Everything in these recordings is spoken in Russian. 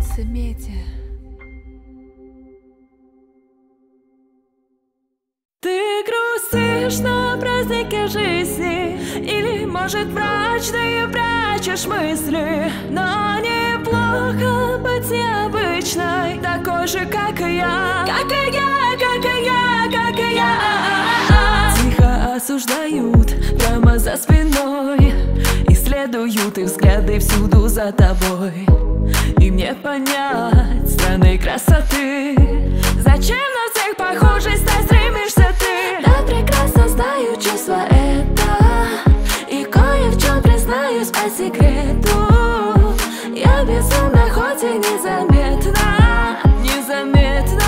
солнце метя. Ты грустишь на празднике жизни, или, может, мрачные прячешь мысли. Но неплохо быть необычной, такой же, как и я. Как и я, как и я, как и я. Тихо осуждают прямо за спиной, исследуют их взгляды всюду за тобой. И мне понять странной красоты, зачем на всех похожесть-то стремишься ты? Да, прекрасно знаю чувство это, и кое в чем признаюсь по секрету. Я безумна, хоть и незаметно, Незаметно.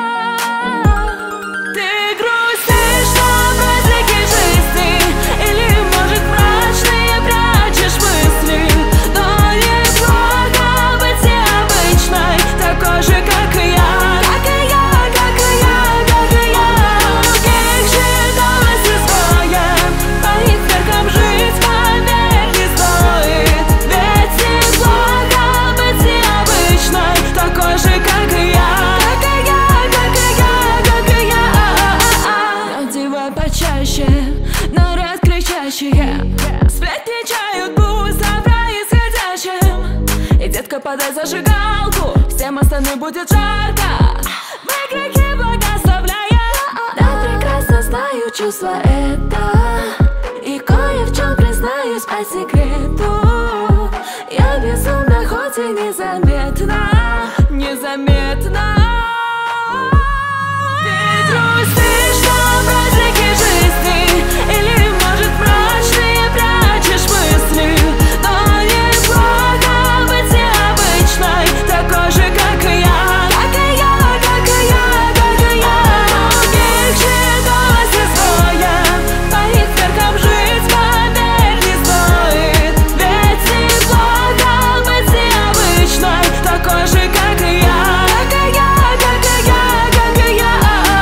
Ты грустишь на празднике жизни, или, может, мрачные прячешь мысли. Но неплохо быть необычной, такой же, как и я. Как и я, как и я, как и я. Других считалось изгоем, по их меркам жить, поверь, не стоит. Ведь неплохо быть необычной, такой же, как и я. Как и я, как и я, как и я. Надевай почаще наряд кричащие, сплетничают быстро происходящим. И, детка, подай зажигалку, всем остальным будет жарко. Мы грехи благословляем. да, прекрасно знаю чувство это, и кое в чем признаюсь по секрету. Я безумна, хоть и незаметно, Незаметно. Ты грустишь на празднике жизни, или, может, мрачные прячешь мысли. Но неплохо быть необычной, такой же, как и я. Как и я, как и я, как и я. Других считалось изгоем, по их меркам жить, поверь, не стоит. Ведь неплохо быть необычной, такой же, как и я. Как и я, как и я, как и я.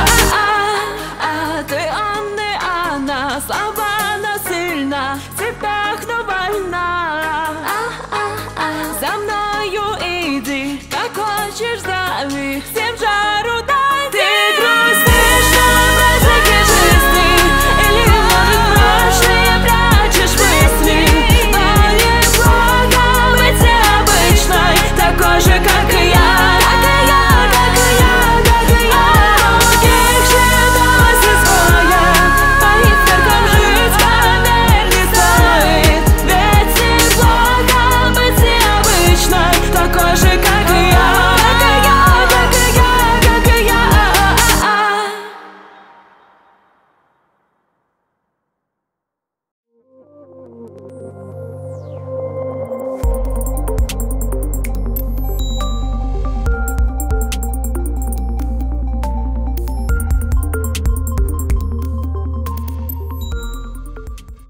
А ты он и она, слаба, но сильна, в цепях, но больна. За мною иди, как хочешь, зови, всем жаль.